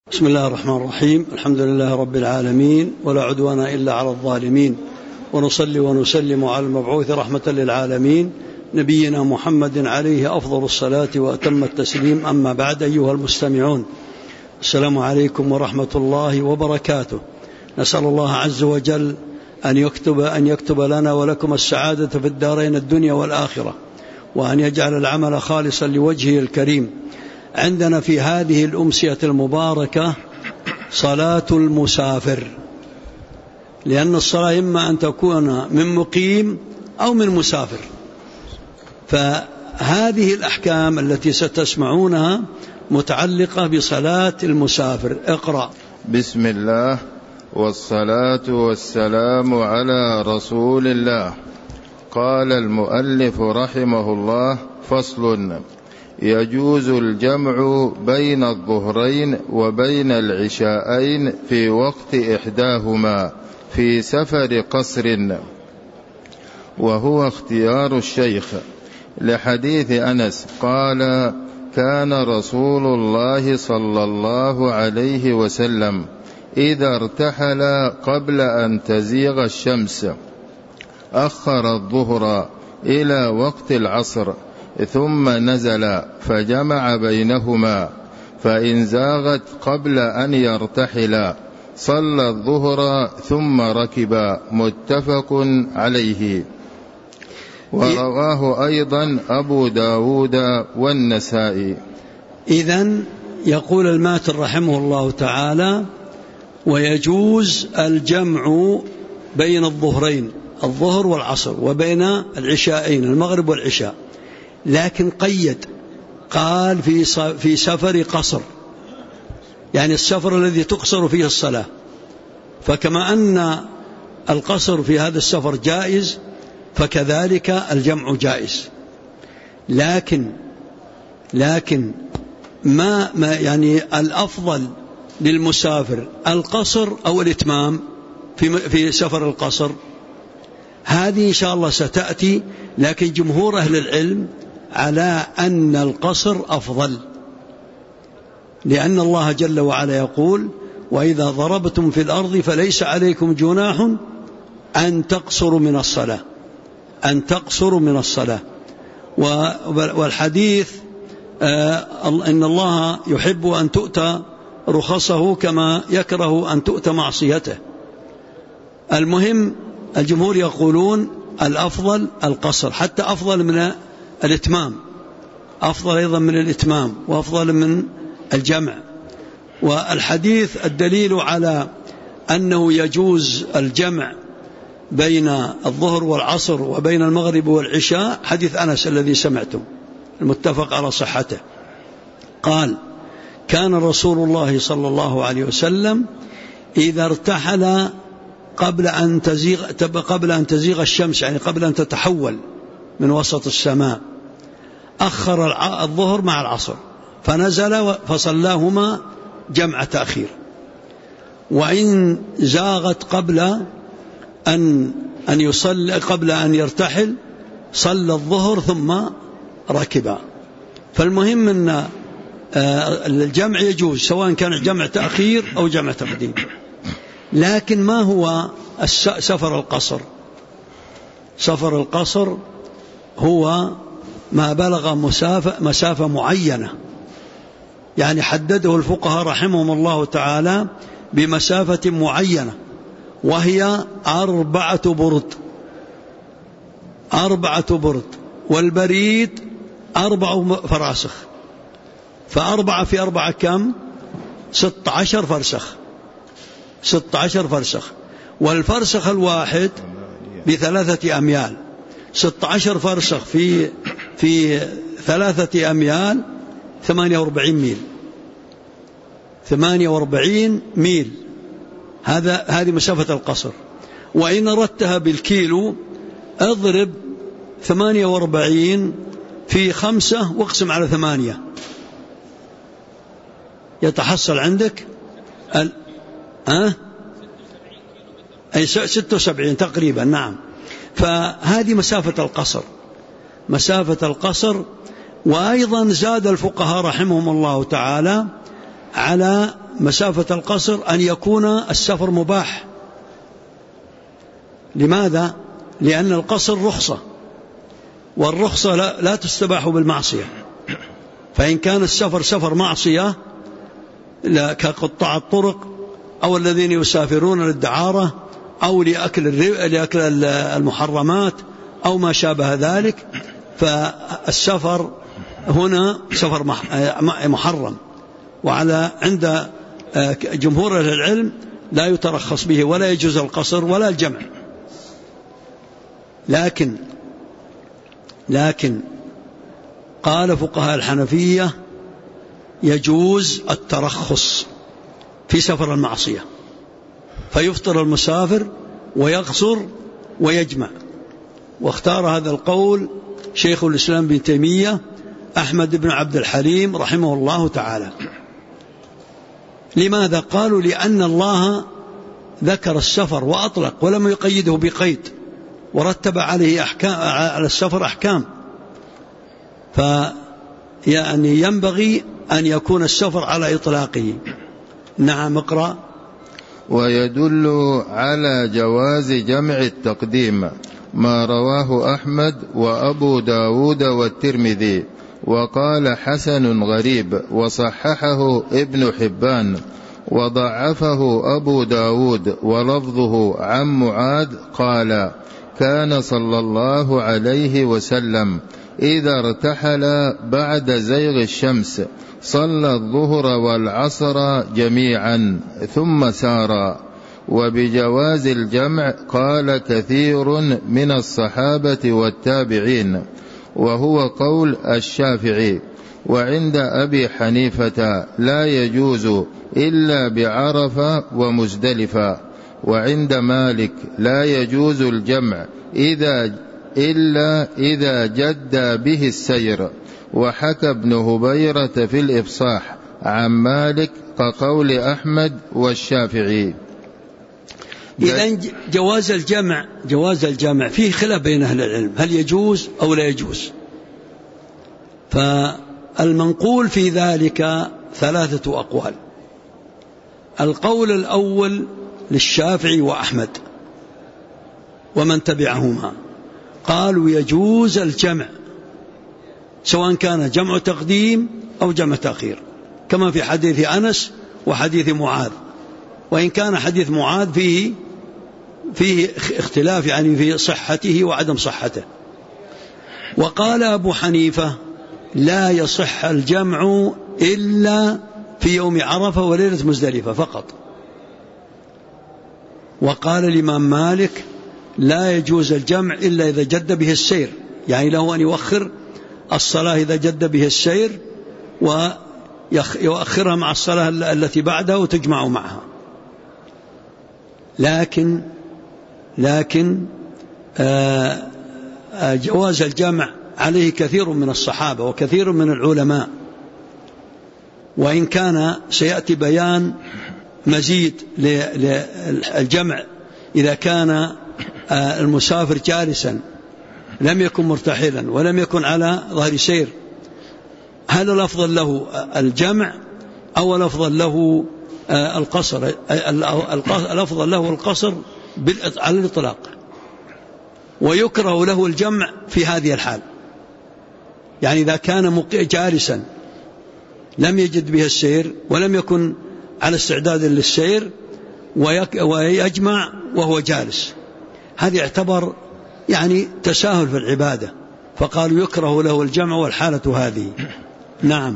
بسم الله الرحمن الرحيم. الحمد لله رب العالمين، ولا عدوان إلا على الظالمين، ونصلي ونسلم على المبعوث رحمة للعالمين نبينا محمد عليه أفضل الصلاة وأتم التسليم. أما بعد، أيها المستمعون، السلام عليكم ورحمة الله وبركاته. نسأل الله عز وجل أن يكتب لنا ولكم السعادة في الدارين الدنيا والآخرة، وأن يجعل العمل خالصا لوجهه الكريم. عندنا في هذه الأمسية المباركة صلاة المسافر، لأن الصلاة إما أن تكون من مقيم أو من مسافر، فهذه الأحكام التي ستسمعونها متعلقة بصلاة المسافر. اقرأ. بسم الله والصلاة والسلام على رسول الله. قال المؤلف رحمه الله: فصل: يجوز الجمع بين الظهرين وبين العشاءين في وقت إحداهما في سفر قصر، وهو اختيار الشيخ، لحديث أنس قال: كان رسول الله صلى الله عليه وسلم إذا ارتحل قبل أن تزيغ الشمس أخر الظهر إلى وقت العصر، ثم نزل فجمع بينهما، فإن زاغت قبل أن يرتحل صلى الظهر ثم ركب. متفق عليه، ورواه أيضا أبو داود والنسائي. إذن يقول الماتن رحمه الله تعالى: ويجوز الجمع بين الظهرين، الظهر والعصر، وبين العشاءين، المغرب والعشاء، لكن قيد، قال في سفر قصر، يعني السفر الذي تقصر فيه الصلاة. فكما أن القصر في هذا السفر جائز، فكذلك الجمع جائز، لكن ما يعني الأفضل للمسافر القصر أو الإتمام في سفر القصر؟ هذه إن شاء الله ستأتي، لكن جمهور أهل العلم على أن القصر أفضل، لأن الله جل وعلا يقول: وإذا ضربتم في الأرض فليس عليكم جناح أن تقصروا من الصلاة. والحديث إن الله يحب أن تؤتى رخصه كما يكره أن تؤتى معصيته. المهم، الجمهور يقولون الأفضل القصر، حتى أفضل من الإتمام، أفضل أيضا من الإتمام، وأفضل من الجمع. والحديث الدليل على أنه يجوز الجمع بين الظهر والعصر وبين المغرب والعشاء حديث أنس الذي سمعتم المتفق على صحته. قال: كان رسول الله صلى الله عليه وسلم إذا ارتحل قبل أن تزيغ الشمس، يعني قبل أن تتحول من وسط السماء، أخر الظهر مع العصر، فنزل فصلاهما جمع تأخير. وإن زاغت قبل أن يرتحل صلى الظهر ثم ركب. فالمهم أن الجمع يجوز، سواء كان جمع تأخير أو جمع تقديم. لكن ما هو سفر القصر؟ سفر القصر هو ما بلغ مسافة معينة، يعني حدده الفقهاء رحمهم الله تعالى بمسافة معينة، وهي 4 برد، والبريد 4 فراسخ، ف4 في 4 كم؟ 16 فرسخ. 16 فرسخ، والفرسخ الواحد ب3 أميال. 16 فرسخ في 3 أميال 48 ميل. 48 ميل، هذه مسافة القصر. وإن أردتها بالكيلو، اضرب 48 في 5 واقسم على 8، يتحصل عندك أي 76 تقريبا. نعم، فهذه مسافة القصر. وأيضا زاد الفقهاء رحمهم الله تعالى على مسافة القصر أن يكون السفر مباح. لماذا؟ لأن القصر رخصة، والرخصة لا تستباح بالمعصية. فإن كان السفر سفر معصية كقطاع الطرق أو الذين يسافرون للدعارة أو لأكل المحرمات أو ما شابه ذلك، فالسفر هنا سفر محرم، عند جمهور أهل العلم لا يترخص به ولا يجوز القصر ولا الجمع. لكن قال فقهاء الحنفية يجوز الترخص في سفر المعصية، فيفطر المسافر ويقصر ويجمع. واختار هذا القول شيخ الإسلام بن تيمية أحمد بن عبد الحليم رحمه الله تعالى. لماذا؟ قالوا لأن الله ذكر السفر وأطلق ولم يقيده بقيد، ورتب عليه على السفر أحكام، فيعني ينبغي أن يكون السفر على إطلاقه. نعم، اقرأ. ويدل على جواز جمع التقديم ما رواه أحمد وأبو داود والترمذي، وقال حسن غريب، وصححه ابن حبان، وضعفه أبو داود، ولفظه عن معاذ قال: كان صلى الله عليه وسلم إذا ارتحل بعد زيغ الشمس صلى الظهر والعصر جميعا ثم سارا. وبجواز الجمع قال كثير من الصحابة والتابعين، وهو قول الشافعي. وعند أبي حنيفة لا يجوز إلا بعرفة ومزدلفة. وعند مالك لا يجوز الجمع إلا إذا جد به السير. وحكى ابن هبيرة في الإفصاح عن مالك كقول أحمد والشافعي. إذن جواز الجمع فيه خلاف بين أهل العلم، هل يجوز أو لا يجوز؟ فالمنقول في ذلك 3 أقوال. القول الأول للشافعي وأحمد ومن تبعهما، قالوا يجوز الجمع سواء كان جمع تقديم أو جمع تأخير، كما في حديث أنس وحديث معاذ، وإن كان حديث معاذ فيه اختلاف يعني في صحته وعدم صحته. وقال أبو حنيفة لا يصح الجمع إلا في يوم عرفة وليلة مزدلفة فقط. وقال الإمام مالك لا يجوز الجمع إلا إذا جد به السير، يعني له أن يؤخر الصلاة إذا جد به السير ويؤخرها مع الصلاة التي بعدها وتجمع معها. لكن جواز الجمع عليه كثير من الصحابة وكثير من العلماء، وإن كان سيأتي بيان مزيد للجمع إذا كان المسافر جالسا لم يكن مرتحلا ولم يكن على ظهر سير، هل الأفضل له الجمع أو الأفضل له القصر؟ الأفضل له القصر على الإطلاق، ويكره له الجمع في هذه الحال، يعني إذا كان جالسا لم يجد به السير ولم يكن على استعداد للسير ويجمع وهو جالس، هذا يعتبر يعني تساهل في العبادة، فقالوا يكره له الجمع والحالة هذه. نعم.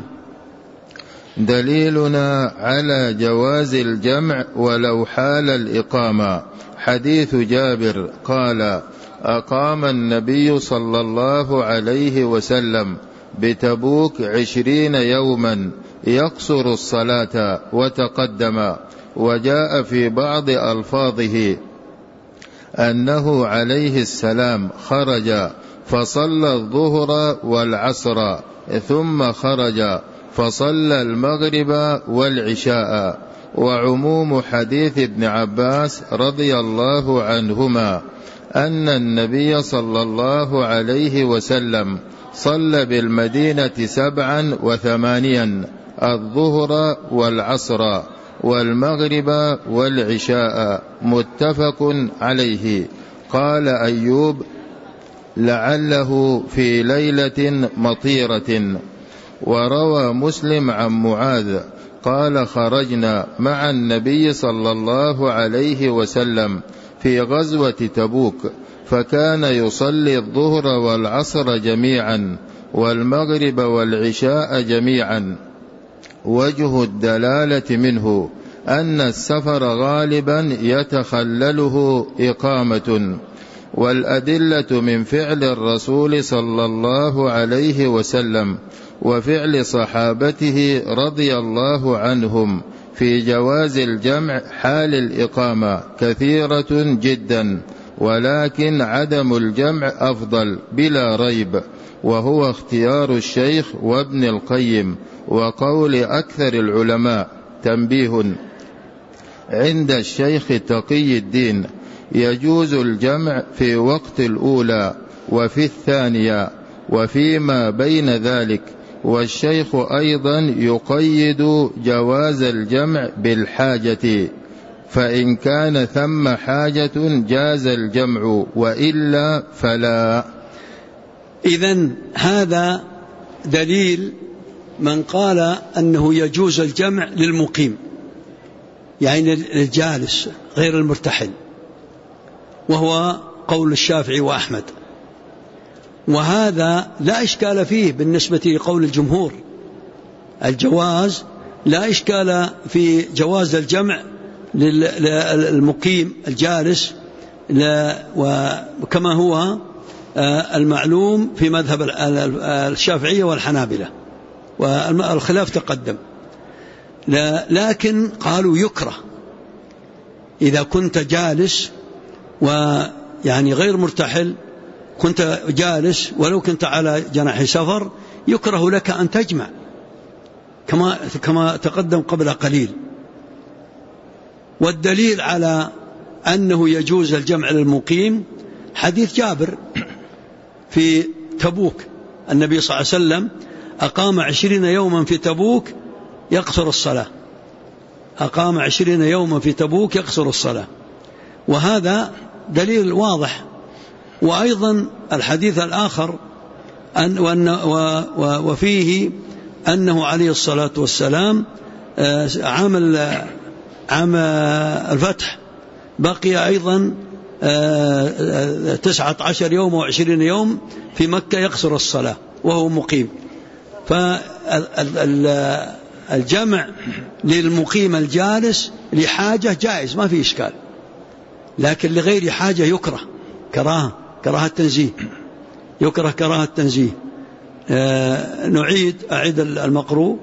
دليلنا على جواز الجمع ولو حال الإقامة حديث جابر قال: أقام النبي صلى الله عليه وسلم بتبوك 20 يوما يقصر الصلاة وتقدم. وجاء في بعض ألفاظه أنه عليه السلام خرج فصلى الظهر والعصر ثم خرج فصلى المغرب والعشاء. وعموم حديث ابن عباس رضي الله عنهما أن النبي صلى الله عليه وسلم صلى بالمدينة 7 و8 الظهر والعصر والمغرب والعشاء، متفق عليه. قال أيوب: لعله في ليلة مطيرة. وروى مسلم عن معاذ قال: خرجنا مع النبي صلى الله عليه وسلم في غزوة تبوك، فكان يصلي الظهر والعصر جميعا والمغرب والعشاء جميعا. وجه الدلالة منه أن السفر غالبا يتخلله إقامة، والأدلة من فعل الرسول صلى الله عليه وسلم وفعل صحابته رضي الله عنهم في جواز الجمع حال الإقامة كثيرة جدا، ولكن عدم الجمع أفضل بلا ريب، وهو اختيار الشيخ وابن القيم وقول أكثر العلماء. تنبيه: عند الشيخ تقي الدين يجوز الجمع في وقت الأولى وفي الثانية وفيما بين ذلك، والشيخ أيضا يقيد جواز الجمع بالحاجة، فإن كان ثم حاجة جاز الجمع، وإلا فلا. إذن هذا دليل من قال أنه يجوز الجمع للمقيم، يعني للجالس غير المرتحل، وهو قول الشافعي وأحمد، وهذا لا إشكال فيه بالنسبة لقول الجمهور. الجواز لا إشكال في جواز الجمع للمقيم الجالس، وكما هو المعلوم في مذهب الشافعية والحنابلة، والخلاف تقدم. لكن قالوا يكره إذا كنت جالس ويعني غير مرتحل، كنت جالس ولو كنت على جناح سفر، يكره لك أن تجمع كما تقدم قبل قليل. والدليل على أنه يجوز الجمع للمقيم حديث جابر في تبوك، النبي صلى الله عليه وسلم أقام 20 يوما في تبوك يقصر الصلاة، أقام 20 يوما في تبوك يقصر الصلاة، وهذا دليل واضح. وأيضا الحديث الآخر وفيه أنه عليه الصلاة والسلام عام الفتح بقي أيضا 19 يوم و20 يوم في مكة يقصر الصلاة وهو مقيم. فالجمع للمقيم الجالس لحاجة جائز ما في إشكال، لكن لغير حاجة يكره كراهة تنزيه، يكره كراهة تنزيه. أعيد المقروء.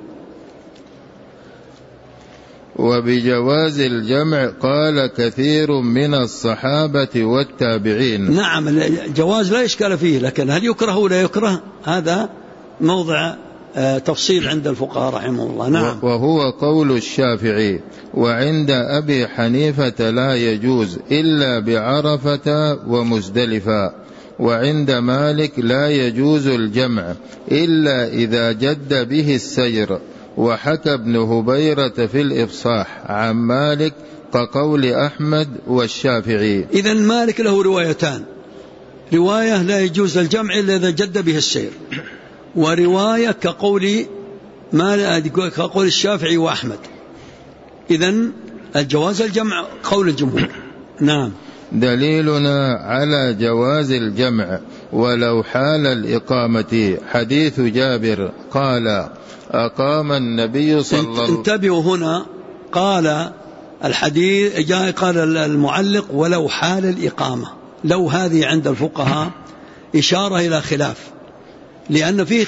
وبجواز الجمع قال كثير من الصحابة والتابعين. نعم، الجواز لا إشكال فيه، لكن هل يكره ولا يكره هذا موضع تفصيل عند الفقهاء رحمه الله. نعم. وهو قول الشافعي. وعند أبي حنيفة لا يجوز إلا بعرفة ومزدلفة. وعند مالك لا يجوز الجمع إلا إذا جد به السير. وحكى ابن هبيرة في الإفصاح عن مالك كقول أحمد والشافعي. إذن مالك له روايتان: رواية لا يجوز الجمع إلا إذا جد به السير، ورواية كقول الشافعي وأحمد. إذن الجواز الجمع قول الجمهور. نعم. دليلنا على جواز الجمع ولو حال الإقامة حديث جابر قال: أقام النبي صلى الله عليه وسلم. انتبهوا هنا، قال الحديث قال المعلق ولو حال الإقامة. لو هذه عند الفقهاء إشارة إلى خلاف، لأن فيه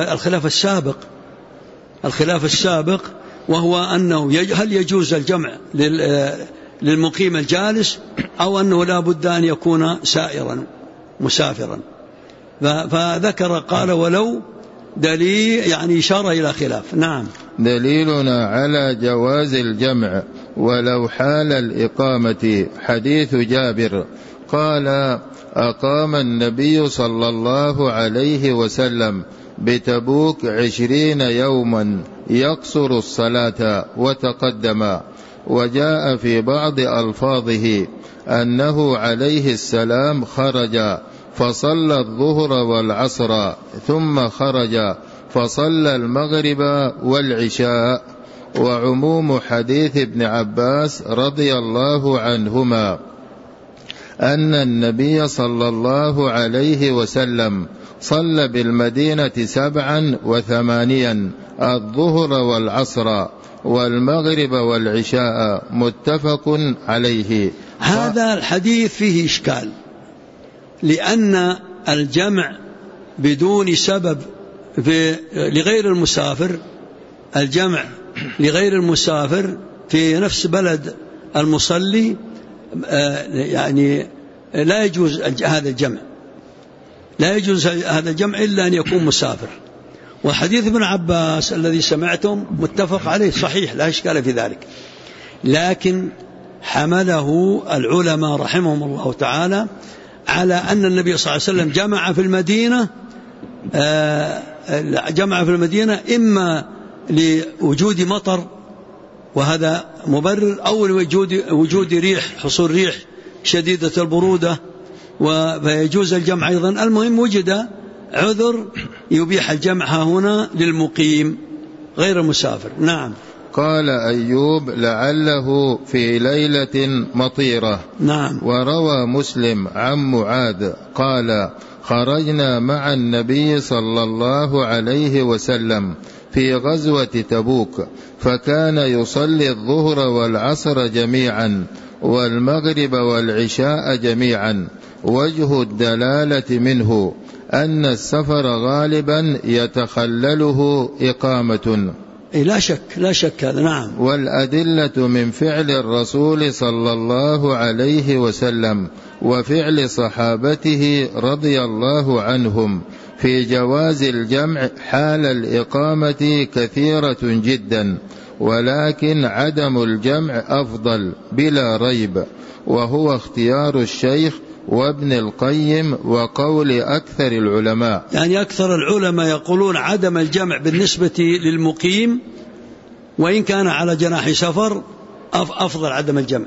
الخلاف السابق وهو أنه هل يجوز الجمع للمقيم الجالس أو أنه لا بد أن يكون مسافرا. فذكر قال ولو دليل، يعني إشارة إلى خلاف. نعم. دليلنا على جواز الجمع ولو حال الإقامة حديث جابر قال: أقام النبي صلى الله عليه وسلم بتبوك 20 يوما يقصر الصلاة وتقدم. وجاء في بعض ألفاظه أنه عليه السلام خرج فصلى الظهر والعصر ثم خرج فصلى المغرب والعشاء. وعموم حديث ابن عباس رضي الله عنهما أن النبي صلى الله عليه وسلم صلى بالمدينة 87 الظهر والعصر والمغرب والعشاء متفق عليه. هذا الحديث فيه إشكال، لأن الجمع بدون سبب لغير المسافر، الجمع لغير المسافر في نفس بلد المصلي يعني لا يجوز هذا الجمع، لا يجوز هذا الجمع إلا أن يكون مسافر. وحديث ابن عباس الذي سمعتم متفق عليه صحيح لا إشكال في ذلك، لكن حمله العلماء رحمهم الله تعالى على أن النبي صلى الله عليه وسلم جمع في المدينة إما لوجود مطر وهذا مبرر، أو لوجود ريح، حصول ريح شديدة البرودة ويجوز الجمع أيضا. المهم وجد عذر يبيح الجمع هنا للمقيم غير المسافر. نعم. قال أيوب لعله في ليلة مطيرة. نعم. وروى مسلم عن معاذ قال خرجنا مع النبي صلى الله عليه وسلم في غزوة تبوك فكان يصلي الظهر والعصر جميعا والمغرب والعشاء جميعا. وجه الدلالة منه أن السفر غالبا يتخلله إقامة. لا شك هذا. نعم. والأدلة من فعل الرسول صلى الله عليه وسلم وفعل صحابته رضي الله عنهم في جواز الجمع حال الإقامة كثيرة جدا، ولكن عدم الجمع أفضل بلا ريب، وهو اختيار الشيخ وابن القيم وقول أكثر العلماء. يعني أكثر العلماء يقولون عدم الجمع بالنسبة للمقيم وإن كان على جناح سفر أفضل عدم الجمع،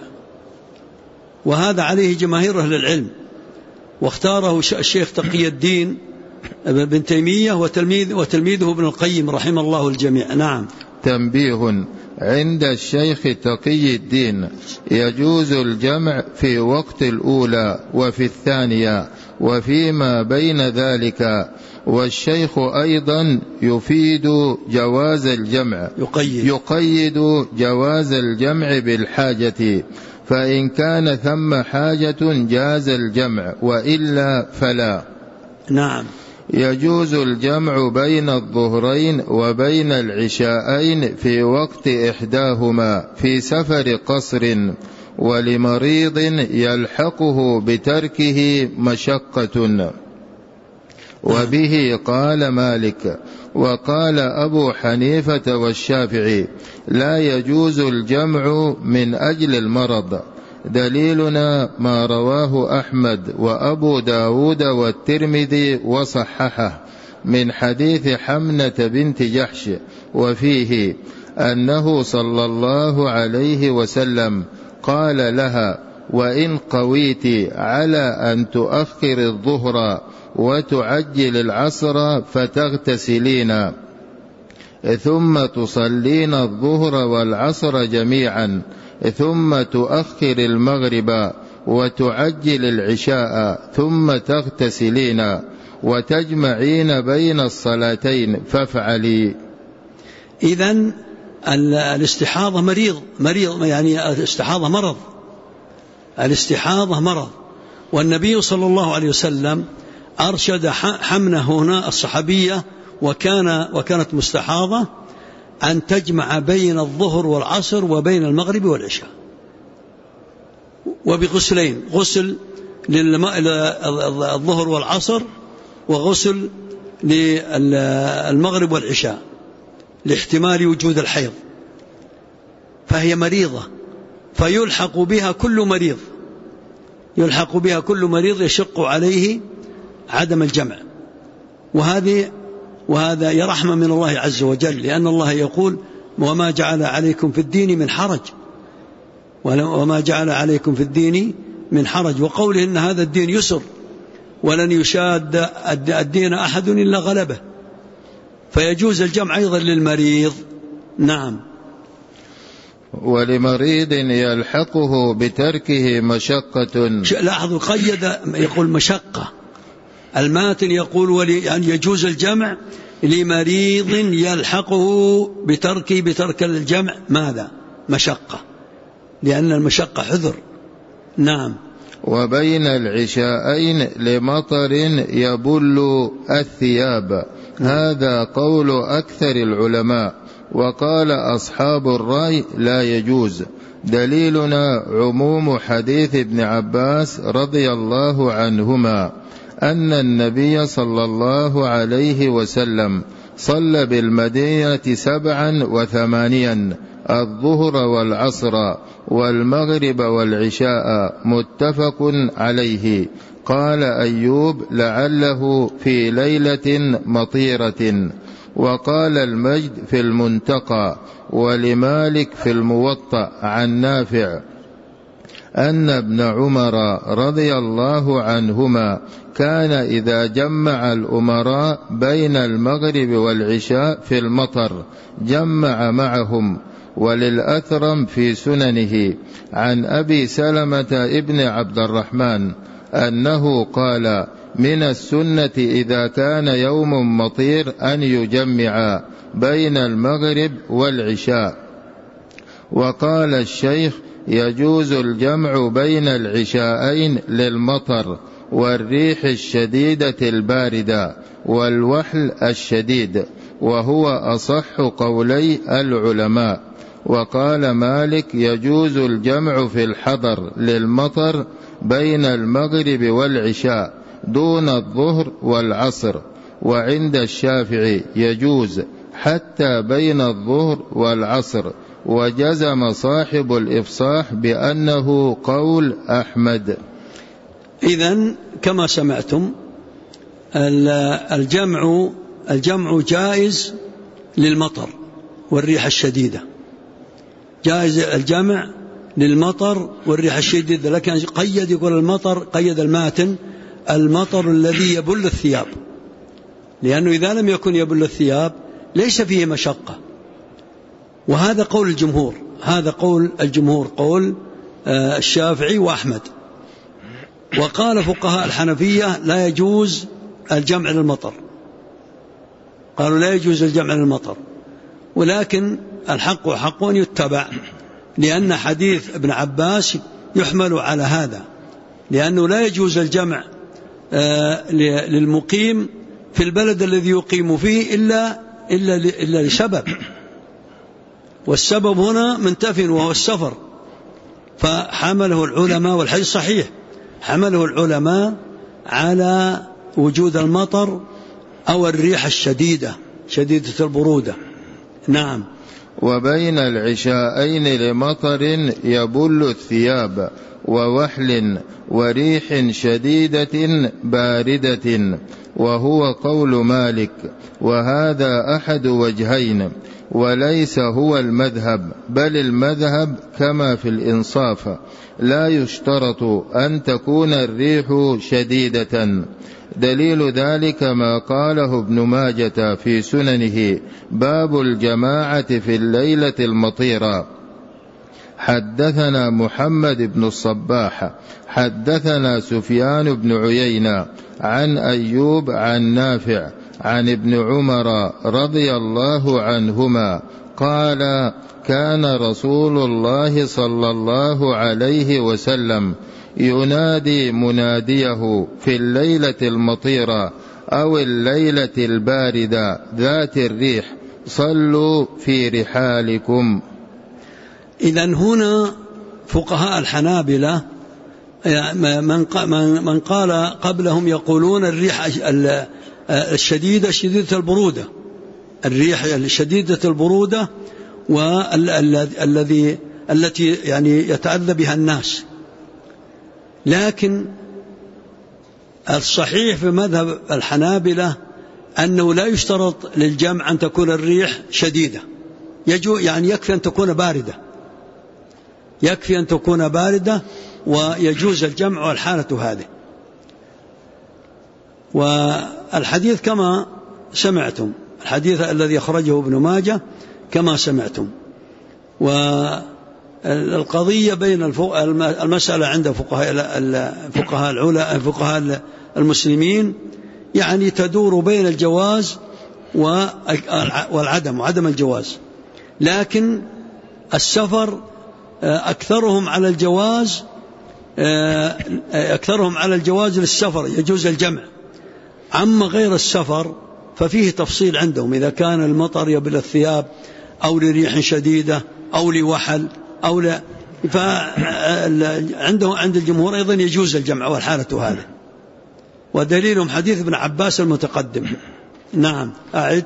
وهذا عليه جماهير أهل العلم، واختاره الشيخ تقي الدين ابن تيمية وتلميذه ابن القيم رحمه الله الجميع. نعم. تنبيه: عند الشيخ تقي الدين يجوز الجمع في وقت الأولى وفي الثانية وفيما بين ذلك، والشيخ أيضا يفيد جواز الجمع، يقيد جواز الجمع بالحاجة، فإن كان ثم حاجة جاز الجمع وإلا فلا. نعم. يجوز الجمع بين الظهرين وبين العشاءين في وقت إحداهما في سفر قصر ولمريض يلحقه بتركه مشقة. وبه قال مالك وقال أبو حنيفة والشافعي لا يجوز الجمع من أجل المرض. دليلنا ما رواه أحمد وأبو داود والترمذي وصححه من حديث حمنة بنت جحش، وفيه أنه صلى الله عليه وسلم قال لها وإن قويت على أن تؤخر الظهر وتعجل العصر فتغتسلين ثم تصلين الظهر والعصر جميعا ثم تؤخر المغرب وتعجل العشاء ثم تغتسلين وتجمعين بين الصلاتين فافعلي. إذن الاستحاضة مريض يعني الاستحاضة مرض، والنبي صلى الله عليه وسلم أرشد حمنة هنا الصحابية وكانت مستحاضة أن تجمع بين الظهر والعصر وبين المغرب والعشاء، وبغسلين، غسل للظهر والعصر وغسل للمغرب والعشاء لاحتمال وجود الحيض، فهي مريضة فيلحق بها كل مريض يشق عليه عدم الجمع. وهذه وهذا رحمة من الله عز وجل، لأن الله يقول وما جعل عليكم في الدين من حرج، وما جعل عليكم في الدين من حرج، وقوله إن هذا الدين يسر ولن يشاد الدين أحد إلا غلبه، فيجوز الجمع أيضا للمريض. نعم. ولمريض يلحقه بتركه مشقة. لاحظوا قيد، يقول مشقة، الماتن يقول يعني يجوز الجمع لمريض يلحقه بترك الجمع ماذا؟ مشقة، لأن المشقة حذر. نعم. وبين العشاءين لمطر يبل الثياب، هذا قول أكثر العلماء، وقال أصحاب الرأي لا يجوز. دليلنا عموم حديث ابن عباس رضي الله عنهما أن النبي صلى الله عليه وسلم صلى بالمدينة 87 الظهر والعصر والمغرب والعشاء، متفق عليه. قال أيوب لعله في ليلة مطيرة. وقال المجد في المنتقى، ولمالك في الموطأ عن نافع أن ابن عمر رضي الله عنهما كان إذا جمع الأمراء بين المغرب والعشاء في المطر جمع معهم. وللأثرم في سننه عن أبي سلمة ابن عبد الرحمن أنه قال من السنة إذا كان يوم مطير أن يجمع بين المغرب والعشاء. وقال الشيخ يجوز الجمع بين العشاءين للمطر والريح الشديدة الباردة والوحل الشديد، وهو أصح قولي العلماء. وقال مالك يجوز الجمع في الحضر للمطر بين المغرب والعشاء دون الظهر والعصر. وعند الشافعي يجوز حتى بين الظهر والعصر، وجزم صاحب الإفصاح بأنه قول أحمد. إذن كما سمعتم الجمع جائز للمطر والريح الشديدة، جائز الجمع للمطر والريح الشديدة، لكن قيد يقول المطر، قيد الماتن المطر الذي يبل الثياب، لأنه إذا لم يكن يبل الثياب ليس فيه مشقة. وهذا قول الجمهور، هذا قول الجمهور، قول الشافعي وأحمد. وقال فقهاء الحنفية لا يجوز الجمع للمطر، قالوا لا يجوز الجمع للمطر، ولكن الحق حق يتبع، لأن حديث ابن عباس يحمل على هذا، لأنه لا يجوز الجمع للمقيم في البلد الذي يقيم فيه إلا لسبب، والسبب هنا منتف وهو السفر، فحمله العلماء، والحديث صحيح، حمله العلماء على وجود المطر أو الريح الشديدة شديدة البرودة. نعم. وبين العشاءين لمطر يبل الثياب ووحل وريح شديدة باردة، وهو قول مالك، وهذا أحد وجهين، وليس هو المذهب، بل المذهب كما في الإنصاف لا يشترط أن تكون الريح شديدة. دليل ذلك ما قاله ابن ماجة في سننه باب الجماعة في الليلة المطيرة. حدثنا محمد بن الصباح حدثنا سفيان بن عيينة عن أيوب عن نافع عن ابن عمر رضي الله عنهما قال كان رسول الله صلى الله عليه وسلم ينادي مناديه في الليلة المطيرة أو الليلة الباردة ذات الريح صلوا في رحالكم. إذن هنا فقهاء الحنابلة من قال قبلهم يقولون الريح الشديدة شديدة البرودة، الريح الشديدة البرودة التي يعني يتأذى بها الناس. لكن الصحيح في مذهب الحنابلة أنه لا يشترط للجمع أن تكون الريح شديدة، يعني يكفي أن تكون باردة، يكفي أن تكون باردة ويجوز الجمع والحالة هذه. والحديث كما سمعتم، الحديث الذي أخرجه ابن ماجه كما سمعتم. والقضية بين المسألة عند فقهاء المسلمين يعني تدور بين الجواز والعدم وعدم الجواز، لكن السفر أكثرهم على الجواز للسفر، يجوز الجمع. عما غير السفر ففيه تفصيل عندهم، إذا كان المطر يبل الثياب أو لريح شديدة أو لوحل أو لا، عند الجمهور أيضا يجوز الجمع والحالة هذه، ودليلهم حديث ابن عباس المتقدم. نعم أعد.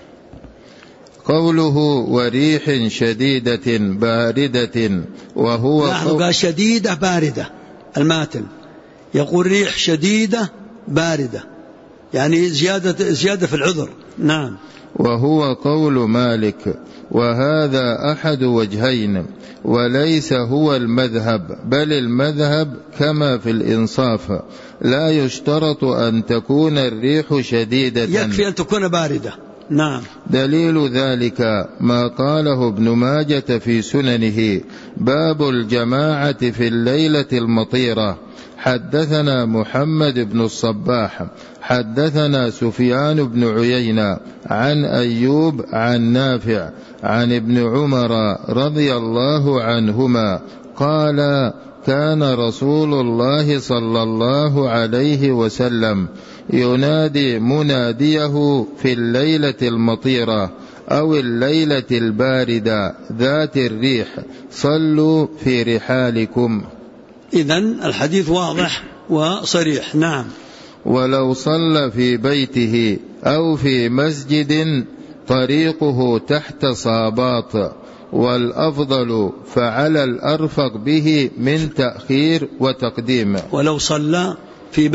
قوله وريح شديدة باردة، وهو قال شديدة باردة، الماتن يقول ريح شديدة باردة، يعني زيادة في العذر. نعم. وهو قول مالك، وهذا أحد وجهين، وليس هو المذهب، بل المذهب كما في الإنصاف لا يشترط أن تكون الريح شديدة، يكفي أن تكون باردة. نعم. دليل ذلك ما قاله ابن ماجة في سننه: باب الجماعة في الليلة المطيرة. حدثنا محمد بن الصباح حدثنا سفيان بن عيينة عن أيوب عن نافع عن ابن عمر رضي الله عنهما قال: كان رسول الله صلى الله عليه وسلم ينادي مناديه في الليلة المطيرة أو الليلة الباردة ذات الريح: صلوا في رحالكم. إذن الحديث واضح وصريح. نعم. ولو صلى في بيته أو في مسجد طريقه تحت صاباط، والأفضل فعلى الأرفق به من تأخير وتقديم. ولو صلى في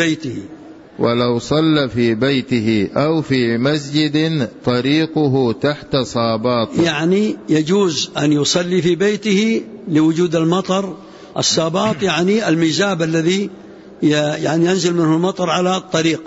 بيته أو في مسجد طريقه تحت صاباط، يعني يجوز أن يصلي في بيته لوجود المطر. الصاباط يعني الميزاب الذي يعني ينزل منه المطر على الطريق.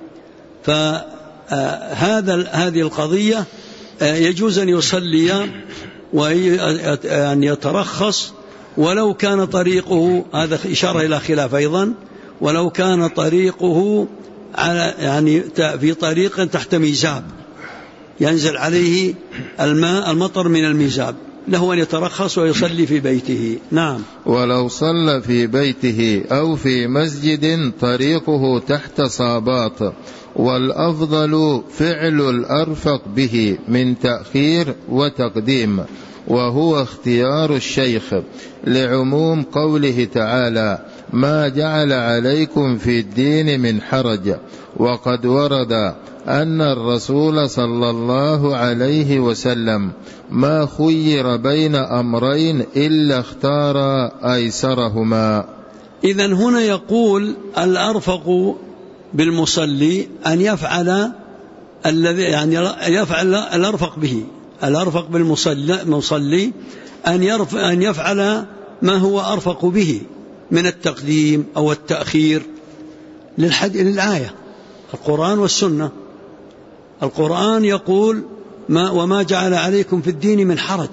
فهذه القضية يجوز أن يصلي وأن يترخص ولو كان طريقه، هذا إشارة إلى خلاف أيضا، ولو كان طريقه على يعني في طريق تحت ميزاب ينزل عليه المطر من الميزاب، له أن يترخص ويصلي في بيته. نعم. ولو صلى في بيته أو في مسجد طريقه تحت صاباط، والأفضل فعل الأرفق به من تأخير وتقديم، وهو اختيار الشيخ، لعموم قوله تعالى: ما جعل عليكم في الدين من حرج. وقد ورد أن الرسول صلى الله عليه وسلم ما خير بين أمرين إلا اختار أيسرهما. إذن هنا يقول الأرفق بالمصلي أن يفعل الذي يعني يفعل الأرفق به، الأرفق بالمصلي أن يفعل ما هو أرفق به من التقديم أو التأخير للآية، القرآن والسنة. القرآن يقول وما جعل عليكم في الدين من حرج،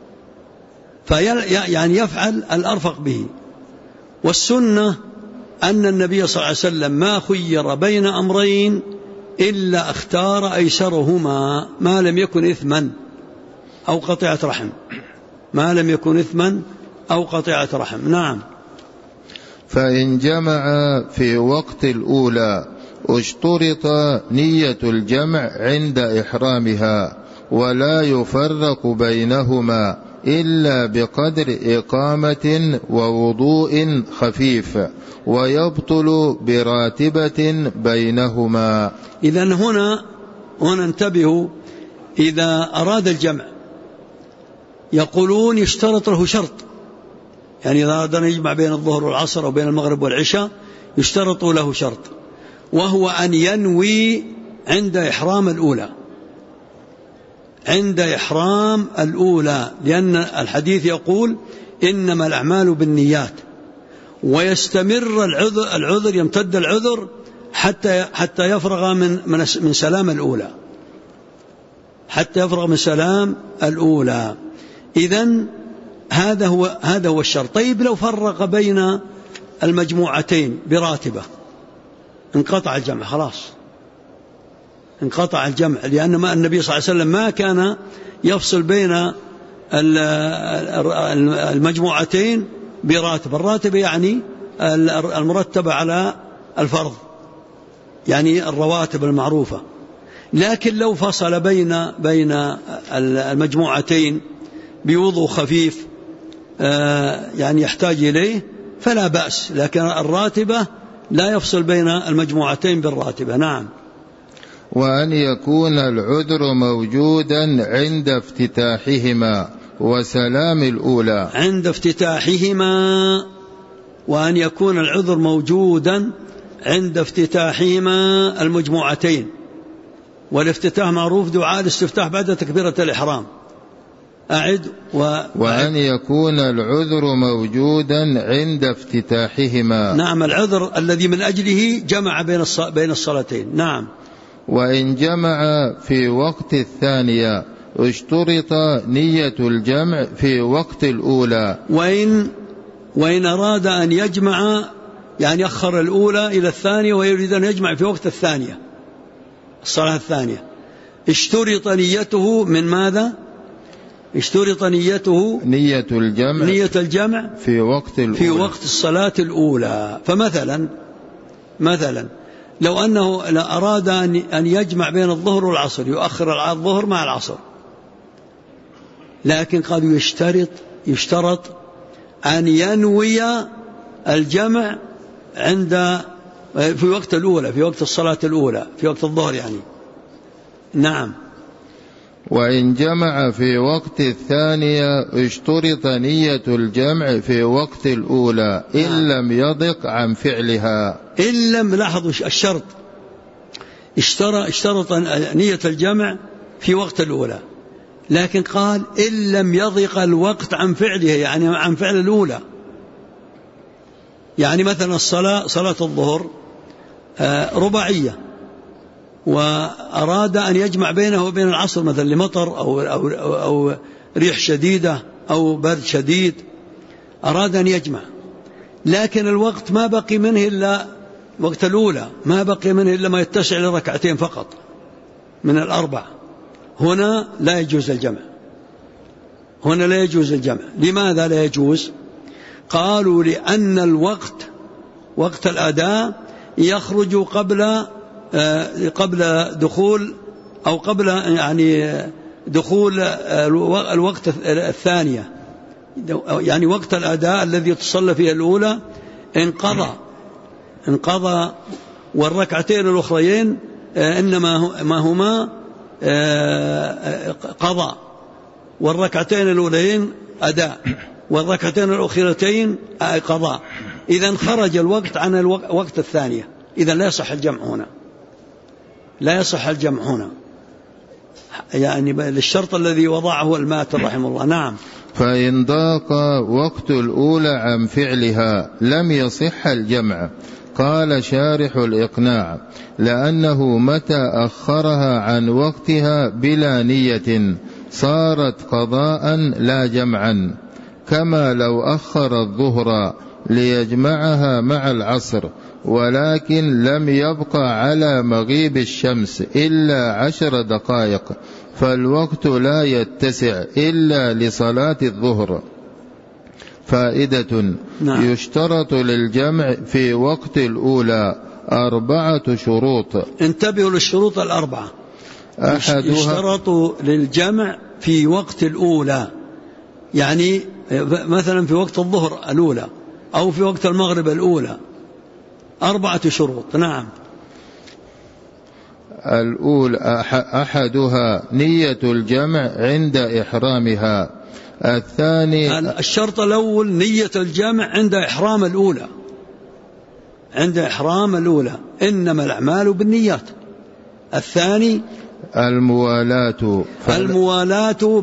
يعني يفعل الأرفق به. والسنة أن النبي صلى الله عليه وسلم ما خير بين أمرين إلا اختار أيسرهما ما لم يكن إثما أو قطيعة رحم، ما لم يكن إثما أو قطيعة رحم. نعم. فإن جمع في وقت الأولى اشترط نية الجمع عند إحرامها، ولا يفرق بينهما إلا بقدر إقامة ووضوء خفيف، ويبطل براتبة بينهما. إذن هنا انتبهوا، إذا أراد الجمع يقولون يشترط له شرط، يعني إذا أراد أن يجمع بين الظهر والعصر أو بين المغرب والعشاء يشترط له شرط، وهو أن ينوي عند إحرام الأولى، عند إحرام الأولى، لأن الحديث يقول إنما الأعمال بالنيات، ويستمر العذر يمتد العذر حتى يفرغ من سلام الأولى، حتى يفرغ من سلام الأولى. إذن هذا هو الشرط. طيب لو فرق بين المجموعتين براتبة انقطع الجمع، خلاص انقطع الجمع، لأن ما النبي صلى الله عليه وسلم ما كان يفصل بين المجموعتين براتب. الراتب يعني المرتبة على الفرض، يعني الرواتب المعروفة. لكن لو فصل بين المجموعتين بوضوء خفيف يعني يحتاج إليه فلا بأس، لكن الراتبة لا يفصل بين المجموعتين بالراتبة. نعم. وأن يكون العذر موجودا عند افتتاحهما وسلام الأولى، عند افتتاحهما، وأن يكون العذر موجودا عند افتتاحهما المجموعتين. والافتتاح معروف دعاء الاستفتاح بعد تكبيرة الإحرام. أعد. وأن يكون العذر موجودا عند افتتاحهما. نعم، العذر الذي من أجله جمع بين الصلاتين. نعم. وإن جمع في وقت الثانية اشترط نية الجمع في وقت الأولى. وإن أراد أن يجمع يعني يأخر الأولى إلى الثانية ويريد أن يجمع في وقت الثانية، الصلاة الثانية، اشترط نيته من ماذا؟ اشترط نيته نية الجمع في وقت الصلاة الأولى. فمثلا لو أنه أراد أن يجمع بين الظهر والعصر، يؤخر الظهر مع العصر، لكن قد يشترط أن ينوي الجمع في وقت الأولى، في وقت الصلاة الأولى، في وقت الظهر يعني. نعم. وإن جمع في وقت الثانية اشترط نية الجمع في وقت الأولى إن لم يضق عن فعلها. إن لم، لاحظوا الشرط، اشترط نية الجمع في وقت الأولى، لكن قال إن لم يضق الوقت عن فعلها، يعني عن فعل الأولى. يعني مثلا صلاة الظهر رباعية، وأراد أن يجمع بينه وبين العصر مثلا لمطر أو ريح شديدة أو برد شديد، أراد أن يجمع، لكن الوقت ما بقي منه إلا وقت الأولى، ما بقي منه إلا ما يتسع لركعتين فقط من الأربع. هنا لا يجوز الجمع. لماذا لا يجوز؟ قالوا لأن وقت الأداء يخرج قبل دخول أو قبل يعني دخول الوقت الثانية، يعني وقت الأداء الذي تصلى فيه الأولى انقضى، والركعتين الأخريين إنما ما هما قضاء، والركعتين الأولين أداء، والركعتين الأخيرتين قضاء. إذن خرج الوقت عن الوقت الثانية، إذن لا يصح الجمع هنا، يعني للشرط الذي وضعه الماتر رحمه الله. نعم. فإن ضاق وقت الأولى عن فعلها لم يصح الجمع. قال شارح الإقناع: لأنه متى أخرها عن وقتها بلا نية صارت قضاء لا جمعا، كما لو أخر الظهر ليجمعها مع العصر ولكن لم يبق على مغيب الشمس إلا 10 دقائق، فالوقت لا يتسع إلا لصلاة الظهر. فائدة: نعم. يشترط للجمع في وقت الأولى 4 شروط. انتبهوا للشروط الأربعة. يشترط للجمع في وقت الأولى، يعني مثلا في وقت الظهر الأولى أو في وقت المغرب الأولى 4 شروط. نعم. الأولى أحدها نية الجمع عند إحرامها. الثاني الشرط الأول نية الجمع عند إحرام الأولى، إنما الأعمال بالنيات، الثاني الموالاة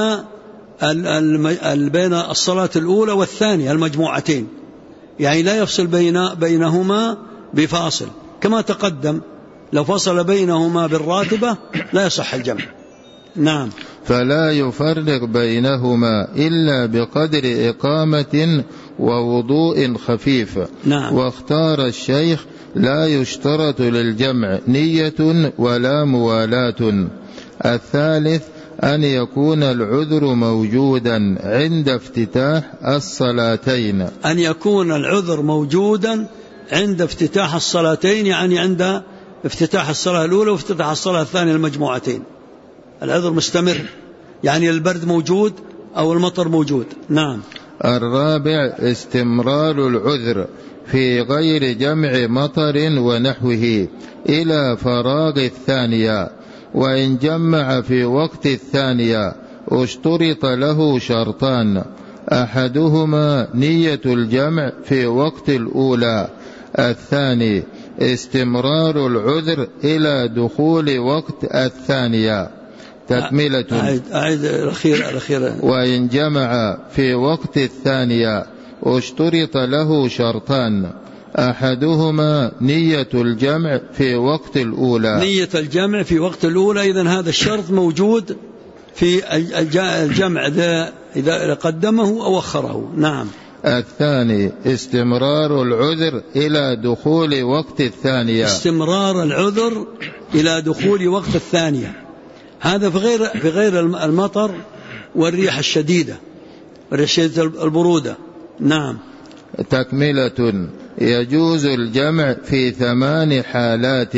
بين الصلاة الأولى والثانية المجموعتين، يعني لا يفصل بينهما بفاصل كما تقدم. لو فصل بينهما بالراتبة لا يصح الجمع. نعم. فلا يفرق بينهما إلا بقدر إقامة ووضوء خفيف. نعم. واختار الشيخ لا يشترط للجمع نية ولا موالاة. الثالث أن يكون العذر موجودا عند افتتاح الصلاتين. أن يكون العذر موجودا عند افتتاح الصلاتين، يعني عند افتتاح الصلاة الأولى وافتتاح الصلاة الثانية المجموعتين، العذر مستمر، يعني البرد موجود أو المطر موجود. نعم. الرابع استمرار العذر في غير جمع مطر ونحوه إلى فراغ الثانية، وإن جمع في وقت الثانية اشترط له شرطان: أحدهما نية الجمع في وقت الأولى، الثاني استمرار العذر إلى دخول وقت الثانية. تكملة. أعيد الأخير. وإن جمع في وقت الثانية اشترط له شرطان: أحدهما نية الجمع في وقت الأولى. نية الجمع في وقت الأولى، إذن هذا الشرط موجود في الجمع إذا قدمه أو أخره. نعم. الثاني استمرار العذر إلى دخول وقت الثانية. استمرار العذر إلى دخول وقت الثانية، هذا في غير المطر والريح الشديدة، الريح الشديدة البرودة. نعم. تكملة. يجوز الجمع في 8 حالات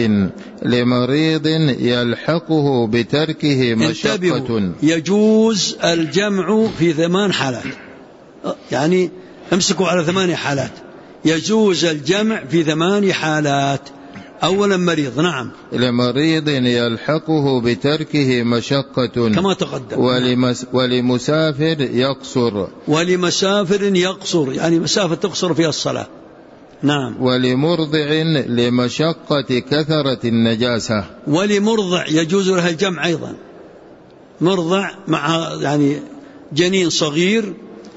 لمريض يلحقه بتركه مشقة. يجوز الجمع في 8 حالات، يعني امسكوا على 8 حالات. يجوز الجمع في 8 حالات. أولا مريض. نعم. لمريض يلحقه بتركه مشقة كما تقدم. ولمسافر يقصر. ولمسافر يقصر، يعني مسافة تقصر فيها الصلاة. نعم. ولمرضع لمشقة كثرة النجاسة. ولمرضع يجوز لها الجمع أيضا. مرضع مع يعني جنين صغير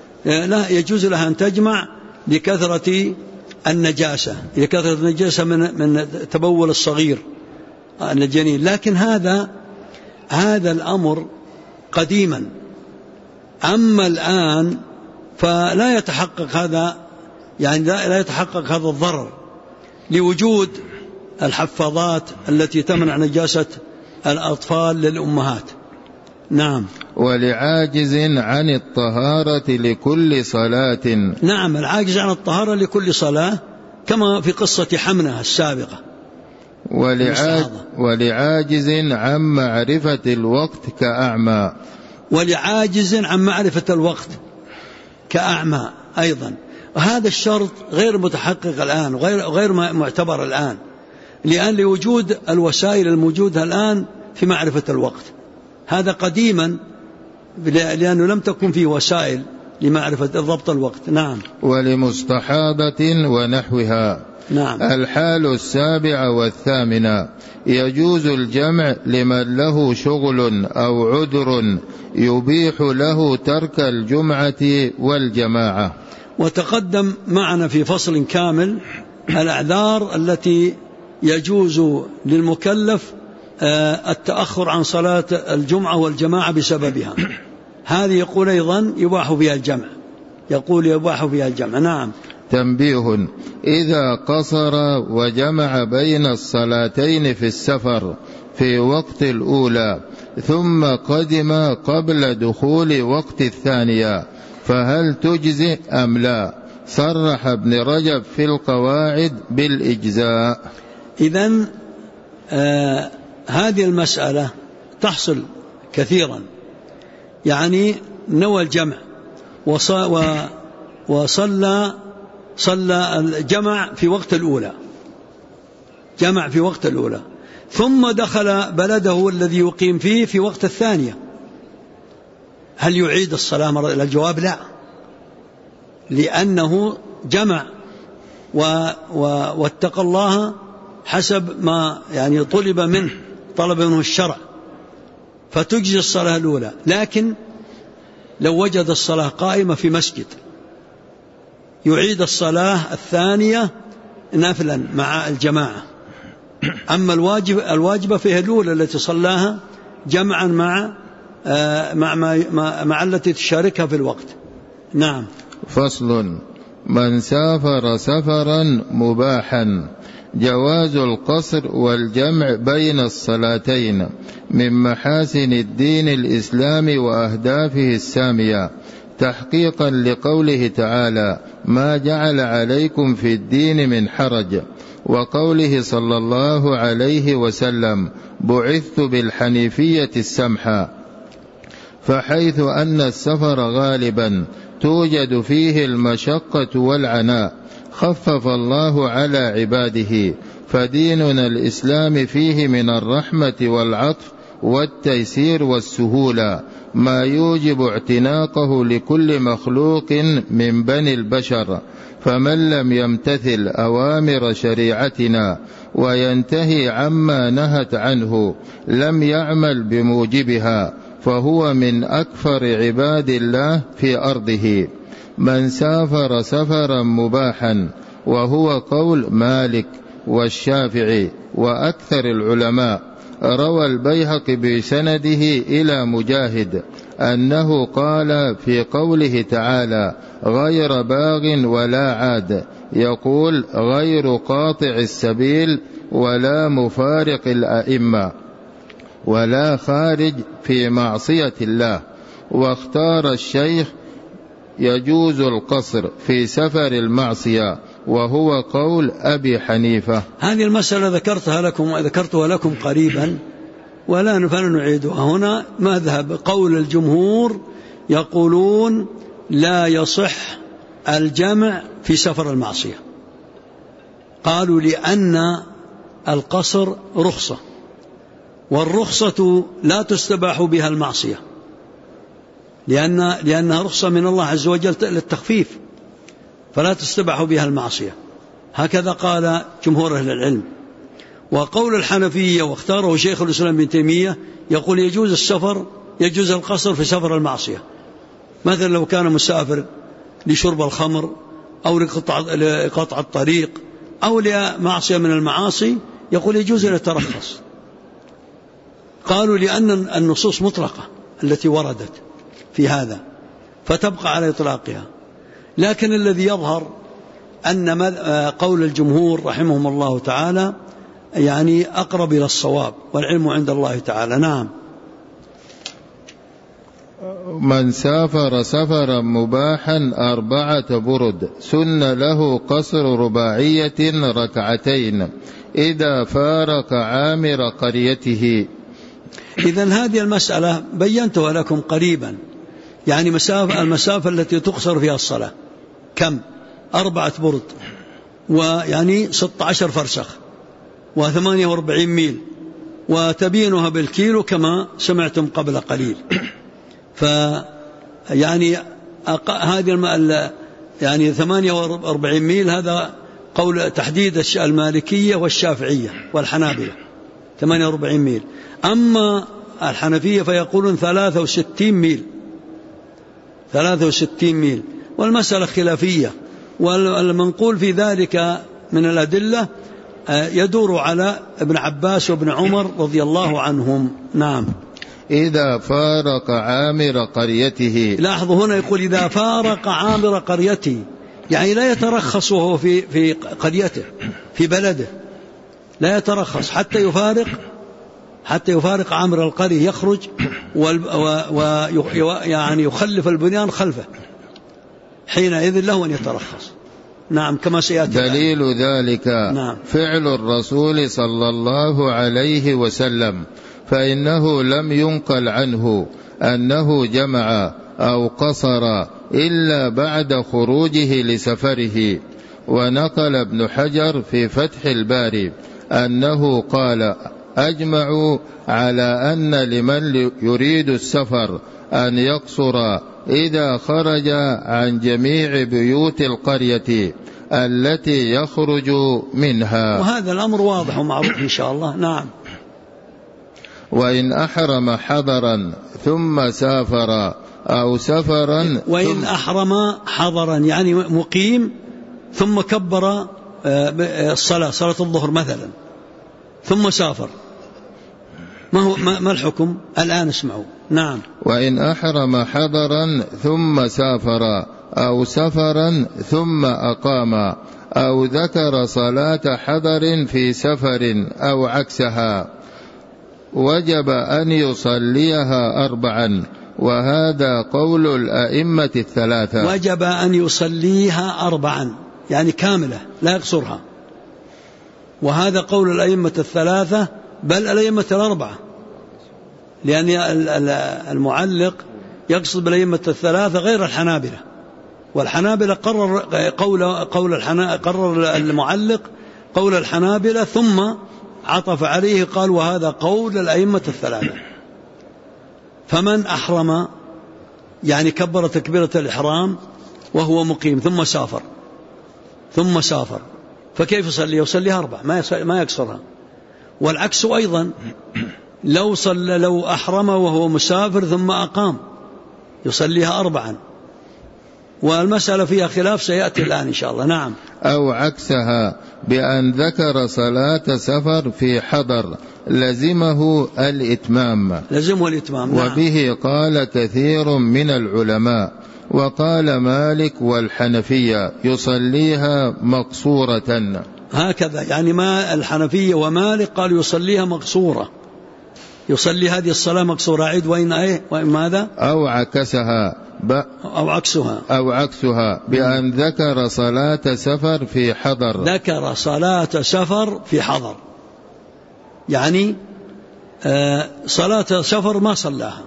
لا يجوز لها أن تجمع لكثرة النجاسة، لكثرة النجاسة من تبول الصغير الجنين. لكن هذا الأمر قديما، أما الآن فلا يتحقق هذا، يعني لا يتحقق هذا الضرر لوجود الحفاظات التي تمنع نجاسة الأطفال للأمهات. نعم. ولعاجز عن الطهارة لكل صلاة. نعم، العاجز عن الطهارة لكل صلاة كما في قصة حمنة السابقة. ولعاجز عن معرفة الوقت كأعمى. ولعاجز عن معرفة الوقت كأعمى أيضا. وهذا الشرط غير متحقق الآن، غير معتبر الآن، لأن لوجود الوسائل الموجودة الآن في معرفة الوقت. هذا قديما لأنه لم تكن فيه وسائل لمعرفة ضبط الوقت. نعم. ولمستحاضة ونحوها. نعم. الحال 7 و8 يجوز الجمع لمن له شغل أو عذر يبيح له ترك الجمعة والجماعة. وتقدم معنا في فصل كامل الأعذار التي يجوز للمكلف التأخر عن صلاة الجمعة والجماعة بسببها. هذه يقول أيضا يباح فيها الجمع، يقول يباح فيها الجمع. نعم. تنبيه: إذا قصر وجمع بين الصلاتين في السفر في وقت الأولى ثم قدم قبل دخول وقت الثانية فهل تجزئ أم لا؟ صرح ابن رجب في القواعد بالإجزاء. إذن هذه المسألة تحصل كثيرا، يعني نوى الجمع وصلى الجمع في وقت الأولى، جمع في وقت الأولى، ثم دخل بلده الذي يقيم فيه في وقت الثانية، هل يعيد الصلاة مرة؟ الجواب لا، لأنه جمع واتقى الله حسب ما يعني طلب منه طلب منه الشرع، فتجزي الصلاة الأولى. لكن لو وجد الصلاة قائمة في مسجد يعيد الصلاة الثانية نافلا مع الجماعة. أما الواجبة فيها الأولى التي صلاها جمعا مع التي تشاركها في الوقت. نعم. فصل: من سافر سفرا مباحا. جواز القصر والجمع بين الصلاتين من محاسن الدين الإسلام وأهدافه السامية، تحقيقا لقوله تعالى: ما جعل عليكم في الدين من حرج، وقوله صلى الله عليه وسلم: بعثت بالحنيفية السمحة. فحيث أن السفر غالبا توجد فيه المشقة والعناء، خفف الله على عباده، فديننا الإسلام فيه من الرحمة والعطف والتيسير والسهولة ما يوجب اعتناقه لكل مخلوق من بني البشر. فمن لم يمتثل أوامر شريعتنا وينتهي عما نهت عنه لم يعمل بموجبها، فهو من أكفر عباد الله في أرضه. من سافر سفرا مباحا، وهو قول مالك والشافعي وأكثر العلماء. روى البيهقي بسنده إلى مجاهد أنه قال في قوله تعالى: غير باغ ولا عاد، يقول: غير قاطع السبيل ولا مفارق الأئمة ولا خارج في معصية الله. واختار الشيخ يجوز القصر في سفر المعصية، وهو قول أبي حنيفة. هذه المسألة ذكرتها لكم قريبا فلا نعيدها هنا. مذهب قول الجمهور يقولون لا يصح الجمع في سفر المعصية. قالوا لأن القصر رخصة، والرخصة لا تستباح بها المعصية، لأنها رخصة من الله عز وجل للتخفيف، فلا تستباح بها المعصية. هكذا قال جمهور أهل العلم. وقول الحنفية واختاره شيخ الإسلام ابن تيمية يقول يجوز القصر في سفر المعصية. مثلا لو كان مسافر لشرب الخمر أو لقطع الطريق أو لمعصية من المعاصي يقول يجوز أن يترخص. قالوا لأن النصوص مطلقة التي وردت في هذا فتبقى على إطلاقها. لكن الذي يظهر أن قول الجمهور رحمهم الله تعالى يعني أقرب إلى الصواب، والعلم عند الله تعالى. نعم. من سافر سفرا مباحا 4 برد سن له قصر رباعية ركعتين إذا فارق عامر قريته. إذن هذه المسألة بينتها لكم قريبا، يعني المسافة التي تقصر فيها الصلاة كم؟ 4 برد، ويعني 16 فرسخ و48 ميل، وتبينها بالكيلو كما سمعتم قبل قليل. فيعني هذه يعني 48 ميل هذا قول تحديد المالكية والشافعية والحنابلة 48 ميل. أما الحنفية فيقولون 63 ميل 63 ميل، والمسألة خلافية، والمنقول في ذلك من الأدلة يدور على ابن عباس وابن عمر رضي الله عنهم. نعم. إذا فارق عامر قريته. لاحظوا هنا يقول إذا فارق عامر قريته، يعني لا يترخص وهو في قريته في بلده، لا يترخص حتى يفارق عامر القرية، يخرج ويعني يخلف البنيان خلفه، حينئذ له أن يترخص. نعم كما سيأتي. دليل ذلك نعم. فعل الرسول صلى الله عليه وسلم، فإنه لم ينقل عنه أنه جمع أو قصر إلا بعد خروجه لسفره. ونقل ابن حجر في فتح الباري أنه قال: أجمعوا على أن لمن يريد السفر أن يقصر إذا خرج عن جميع بيوت القرية التي يخرج منها. وهذا الأمر واضح ومعروف إن شاء الله. نعم. وإن أحرم حضرا ثم سافر أو سفرا. وإن أحرم حضرا يعني مقيم ثم كبر صلاة الظهر مثلا ثم سافر، ما الحكم الآن اسمعوا. نعم. وإن أحرم حضرا ثم سافر أو سفرا ثم أقام أو ذكر صلاة حضر في سفر أو عكسها وجب أن يصليها 4، وهذا قول الأئمة الثلاثة. وجب أن يصليها 4 يعني كاملة لا يقصرها، وهذا قول الأئمة الثلاثة بل الأئمة 4، لأن المعلق يقصد بالأئمة الثلاثة غير الحنابلة، والحنابلة قرر المعلق قول الحنابلة ثم عطف عليه قال وهذا قول الأئمة الثلاثة. فمن أحرم يعني كبر تكبيرة الإحرام وهو مقيم ثم سافر فكيف يصليها 4 ما يكسرها. والعكس أيضا لو أحرم وهو مسافر ثم أقام يصليها 4، والمسألة فيها خلاف سيأتي الآن إن شاء الله. نعم. أو عكسها بأن ذكر صلاة سفر في حضر لزمه الإتمام. نعم. وبه قال كثير من العلماء، وقال مالك والحنفية يصليها مقصورة. هكذا يعني ما الحنفية ومالك قالوا يصليها مقصورة، يصلي هذه الصلاة مقصورة. عيد وإن ماذا؟ أو عكسها بأن ذكر صلاة سفر في حضر. ذكر صلاة سفر في حضر يعني صلاة سفر ما صلاها،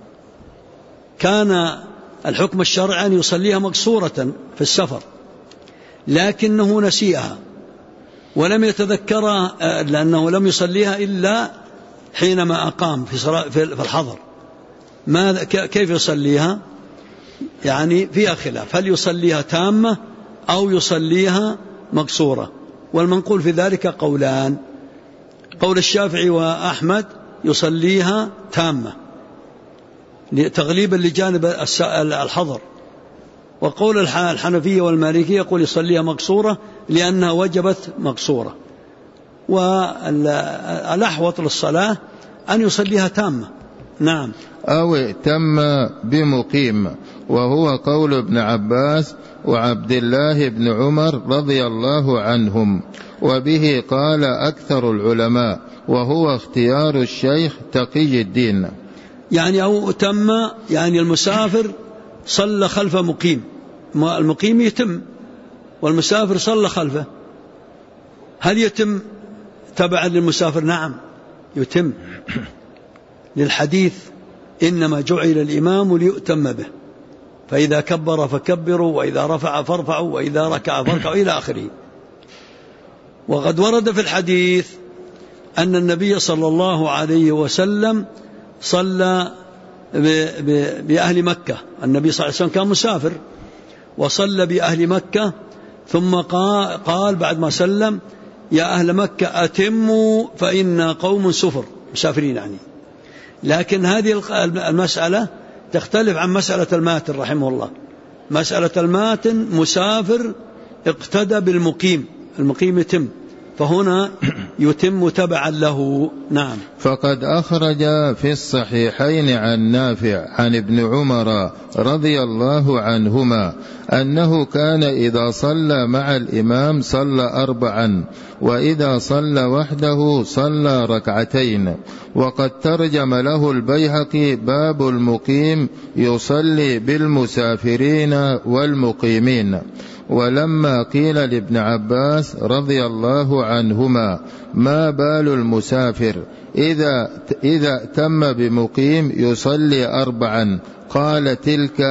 كان الحكم الشرعي أن يصليها مقصورة في السفر، لكنه نسيها ولم يتذكرها لأنه لم يصليها إلا حينما أقام في الحضر. كيف يصليها؟ يعني فيها خلاف، هل يصليها تامة أو يصليها مقصورة؟ والمنقول في ذلك قولان، قول الشافعي وأحمد يصليها تامة تغليبا لجانب الحضر، وقول الحنفية والمالكية يقول يصليها مقصورة لأنها وجبت مقصورة، والأحوط للصلاة أن يصليها تامة. نعم. أو ائتم بمقيم، وهو قول ابن عباس وعبد الله بن عمر رضي الله عنهم، وبه قال أكثر العلماء، وهو اختيار الشيخ تقي الدين. يعني أو ائتم يعني المسافر صلى خلف مقيم، المقيم يتم والمسافر صلى خلفه، هل يتم تبعا للمسافر؟ نعم يتم، للحديث إنما جعل الإمام ليؤتم به، فإذا كبر فكبروا وإذا رفع فارفعوا وإذا ركع فاركعوا إلى آخره. وقد ورد في الحديث أن النبي صلى الله عليه وسلم صلى بأهل مكة، النبي صلى الله عليه وسلم كان مسافر وصلى بأهل مكة، ثم قال بعد ما سلم يا أهل مكة أتموا فإنا قوم سفر، مسافرين يعني. لكن هذه المسألة تختلف عن مسألة الماتن رحمه الله. مسألة الماتن مسافر اقتدى بالمقيم، المقيم يتم، فهنا يتم تبعا له. نعم. فقد أخرج في الصحيحين عن نافع عن ابن عمر رضي الله عنهما أنه كان إذا صلى مع الإمام صلى 4، وإذا صلى وحده صلى 2. وقد ترجم له البيهقي باب المقيم يصلي بالمسافرين والمقيمين. ولما قيل لابن عباس رضي الله عنهما ما بال المسافر إذا تم بمقيم يصلي 4، قال تلك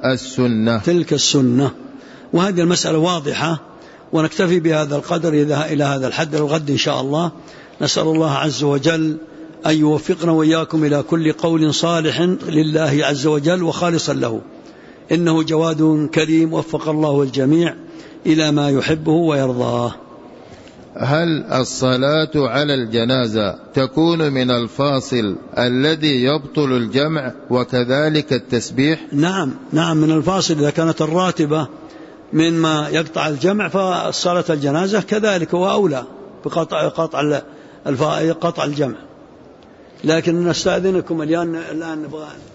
السنة. وهذه المسألة واضحة، ونكتفي بهذا القدر إلى هذا الحد. الغد إن شاء الله نسأل الله عز وجل أن يوفقنا وإياكم إلى كل قول صالح لله عز وجل وخالصا له، إنه جواد كريم، وفق الله الجميع إلى ما يحبه ويرضاه. هل الصلاة على الجنازة تكون من الفاصل الذي يبطل الجمع وكذلك التسبيح؟ نعم من الفاصل. إذا كانت الراتبة مما يقطع الجمع فالصلاة الجنازة كذلك هو أولى بقطع الجمع. لكن نستأذنكم الآن نبغى